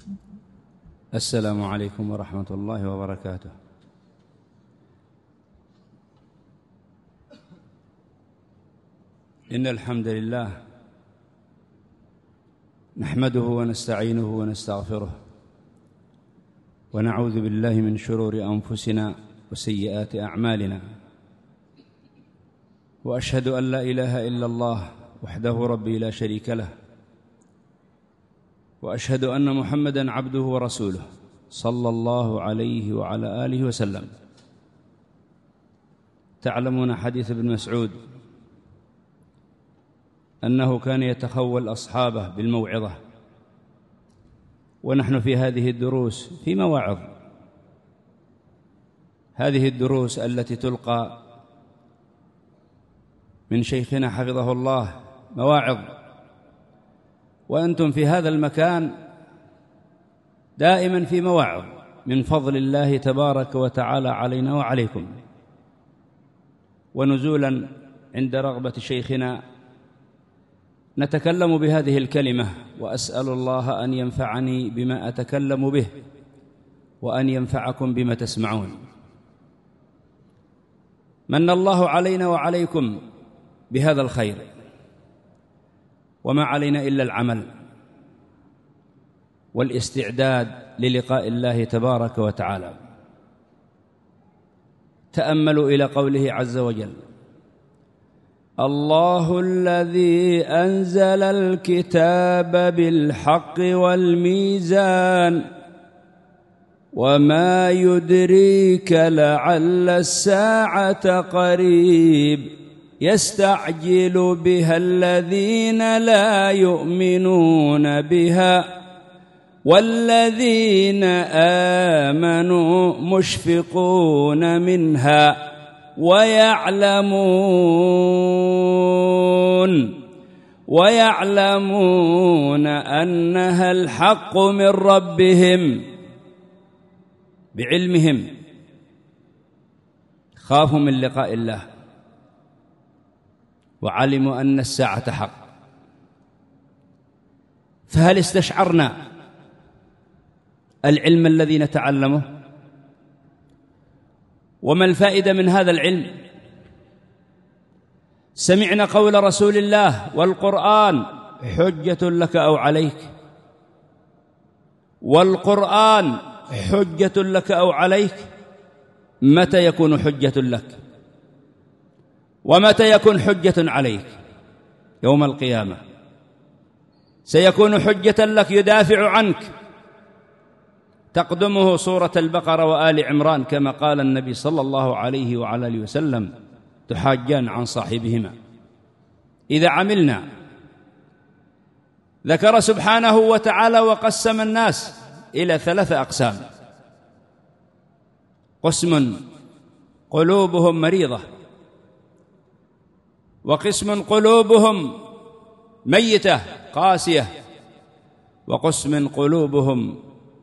السلام عليكم ورحمة الله وبركاته. إن الحمد لله نحمده ونستعينه ونستغفره ونعوذ بالله من شرور أنفسنا وسيئات أعمالنا، وأشهد أن لا إله إلا الله وحده ربي لا شريك له، وأشهد أن محمدًا عبده ورسوله صلى الله عليه وعلى آله وسلم. تعلمون حديث ابن مسعود أنه كان يتخول أصحابه بالموعظة، ونحن في هذه الدروس في مواعظ. هذه الدروس التي تلقى من شيخنا حفظه الله مواعظ، وأنتم في هذا المكان دائما في مواعظ من فضل الله تبارك وتعالى علينا وعليكم. ونزولا عند رغبة شيخنا نتكلم بهذه الكلمة، وأسأل الله أن ينفعني بما أتكلم به وأن ينفعكم بما تسمعون. من الله علينا وعليكم بهذا الخير، وما علينا إلا العمل والاستعداد للقاء الله تبارك وتعالى. تأملوا إلى قوله عز وجل: الله الذي أنزل الكتاب بالحق والميزان وما يدريك لعل الساعة قريب يستعجل بها الذين لا يؤمنون بها والذين آمنوا مشفقون منها ويعلمون أنها الحق من ربهم. بعلمهم خافوا من لقاء الله وعلموا أن الساعة حق. فهل استشعرنا العلم الذي نتعلمه؟ وما الفائدة من هذا العلم؟ سمعنا قول رسول الله: والقرآن حجة لك أو عليك. والقرآن حجة لك أو عليك. متى يكون حجة لك؟ ومتى يكون حجة عليك؟ يوم القيامة سيكون حجة لك، يدافع عنك. تقدمه سورة البقرة وآل عمران كما قال النبي صلى الله عليه وعلى آله وسلم: تحاجان عن صاحبهما. إذا عملنا، ذكر سبحانه وتعالى وقسم الناس إلى 3 أقسام: قسم قلوبهم مريضة، وقسم قلوبهم ميتة قاسية، وقسم قلوبهم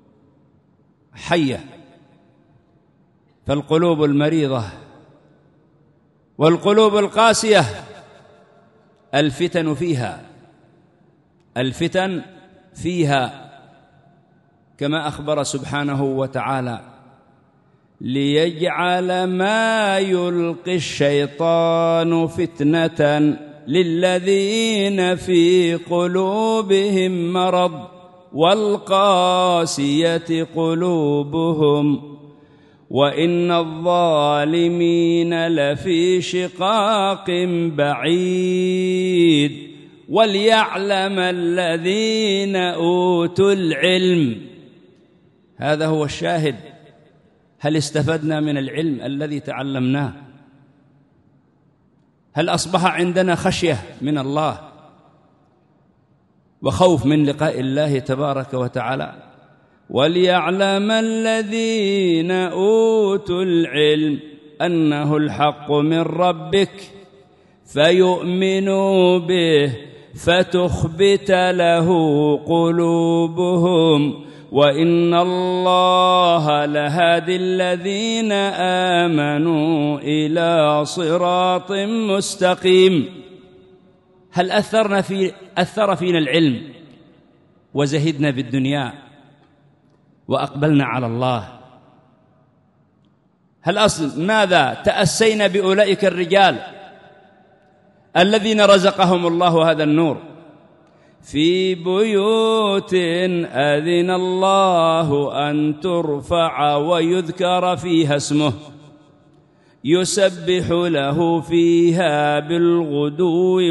حية. فالقلوب المريضة والقلوب القاسية الفتن فيها كما أخبر سبحانه وتعالى: ليجعل ما يلقي الشيطان فتنة للذين في قلوبهم مرض والقاسية قلوبهم وإن الظالمين لفي شقاق بعيد وليعلم الذين أوتوا العلم. هذا هو الشاهد. هل استفدنا من العلم الذي تعلمناه؟ هل أصبح عندنا خشية من الله وخوف من لقاء الله تبارك وتعالى؟ وليعلم الذين أوتوا العلم أنه الحق من ربك فيؤمنوا به فتخبت له قلوبهم وإن الله لهادي الذين آمنوا إلى صراط مستقيم. هل أثر فينا العلم وزهدنا بالدنيا وأقبلنا على الله. هل أصل ماذا تأسينا بأولئك الرجال الذين رزقهم الله هذا النور؟ في بيوت أذن الله أن ترفع ويذكر فيها اسمه يسبح له فيها بالغدو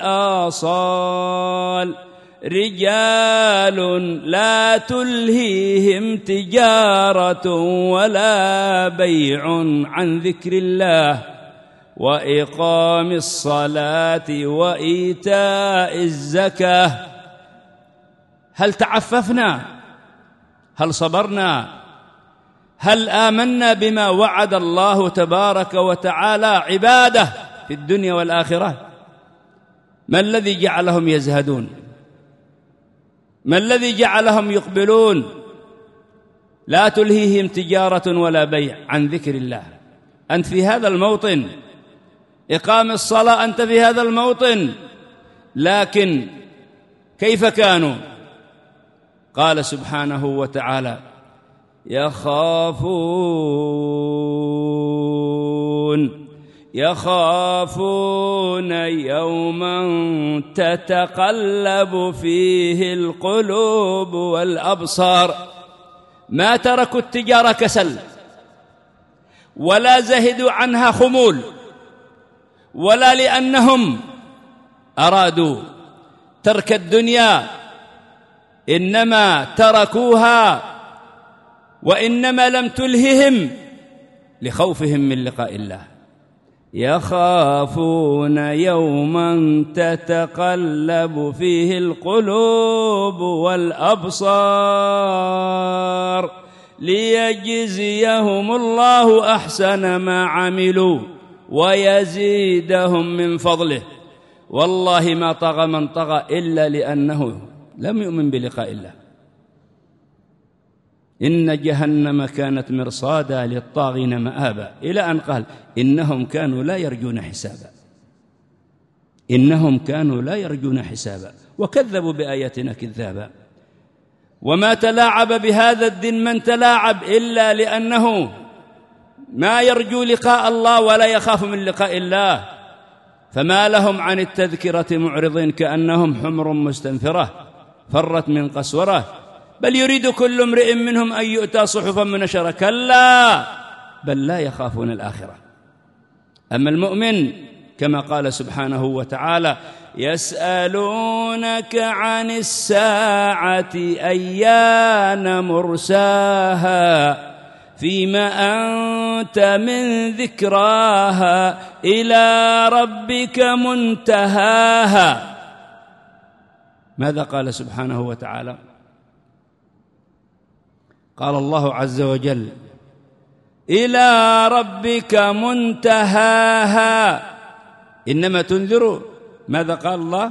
والآصال رجال لا تلهيهم تجارة ولا بيع عن ذكر الله وإقام الصلاة وإيتاء الزكاة. هل تعففنا؟ هل صبرنا؟ هل آمنا بما وعد الله تبارك وتعالى عباده في الدنيا والآخرة؟ ما الذي جعلهم يزهدون؟ ما الذي جعلهم يقبلون؟ لا تلهيهم تجارة ولا بيع عن ذكر الله. أنت في هذا الموطن، إقام الصلاة أنت في هذا الموطن، لكن كيف كانوا؟ قال سبحانه وتعالى: يخافون يوما تتقلب فيه القلوب والأبصار. ما تركوا التجارة كسل، ولا زهدوا عنها خمول، ولا لأنهم أرادوا ترك الدنيا، إنما تركوها وإنما لم تلههم لخوفهم من لقاء الله. يخافون يوما تتقلب فيه القلوب والأبصار ليجزيهم الله أحسن ما عملوا ويزيدهم من فضله. والله ما طغى من طغى إلا لأنه لم يؤمن بلقاء الله. إن جهنم كانت مرصادا للطاغين مآبا، إلى أن قال: إنهم كانوا لا يرجون حسابا. إنهم كانوا لا يرجون حسابا وكذبوا بآياتنا كذابا. وما تلاعب بهذا الدين من تلاعب إلا لأنه ما يرجو لقاء الله ولا يخاف من لقاء الله. فما لهم عن التذكرة معرضين كأنهم حمر مستنفرة فرت من قسورة بل يريد كل امرئ منهم أن يؤتى صحفا منشرة كلا بل لا يخافون الآخرة. أما المؤمن كما قال سبحانه وتعالى: يسألونك عن الساعة أيان مرساها فيما أنت من ذكراها إلى ربك منتهاها. ماذا قال سبحانه وتعالى؟ قال الله عز وجل: إلى ربك منتهاها. إنما تنذر، ماذا قال الله؟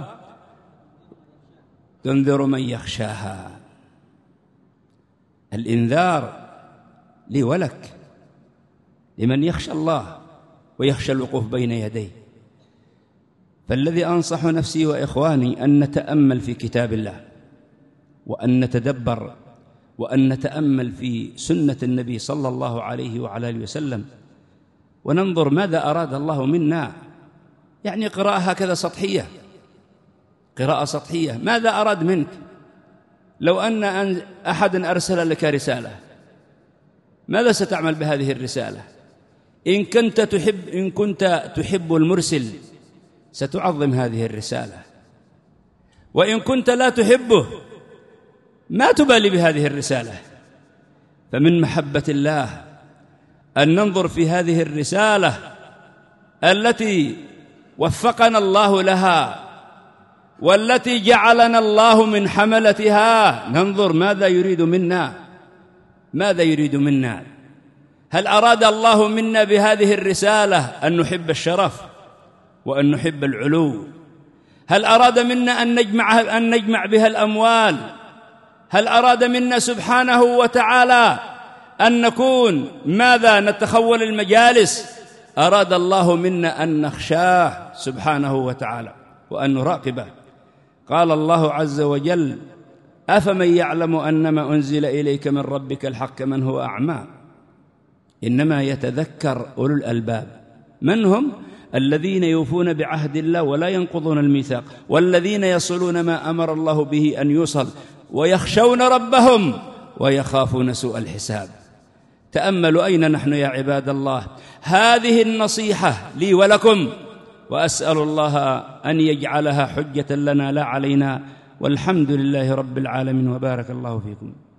تنذر من يخشاها. الإنذار لي ولك، لمن يخشى الله ويخشى الوقوف بين يديه. فالذي أنصح نفسي وإخواني أن نتأمل في كتاب الله، وأن نتدبر، وأن نتأمل في سنة النبي صلى الله عليه وعلى آله وسلم، وننظر ماذا أراد الله منا. يعني قراءة هكذا سطحية، قراءة سطحية. ماذا أراد منك؟ لو أن أحد أرسل لك رسالة، ماذا ستعمل بهذه الرسالة؟ إن كنت تحب المرسل ستعظم هذه الرسالة، وإن كنت لا تحبه ما تبالي بهذه الرسالة. فمن محبة الله أن ننظر في هذه الرسالة التي وفقنا الله لها والتي جعلنا الله من حملتها، ننظر ماذا يريد منا، ماذا يريد منا. هل أراد الله منا بهذه الرسالة أن نحب الشرف وأن نحب العلو؟ هل أراد منا أن نجمع بها الأموال؟ هل أراد منا سبحانه وتعالى أن نكون ماذا نتخول المجالس؟ أراد الله منا أن نخشاه سبحانه وتعالى وأن نراقبه. قال الله عز وجل: أفمن يعلم أنما أنزل إليك من ربك الحق من هو أعمى. إنما يتذكر أولو الألباب. من هم؟ الذين يوفون بعهد الله ولا ينقضون الميثاق، والذين يصلون ما أمر الله به أن يوصل، ويخشون ربهم ويخافون سوء الحساب. تأملوا أين نحن يا عباد الله. هذه النصيحة لي ولكم، وأسأل الله أن يجعلها حجة لنا لا علينا، والحمد لله رب العالمين، وبارك الله فيكم.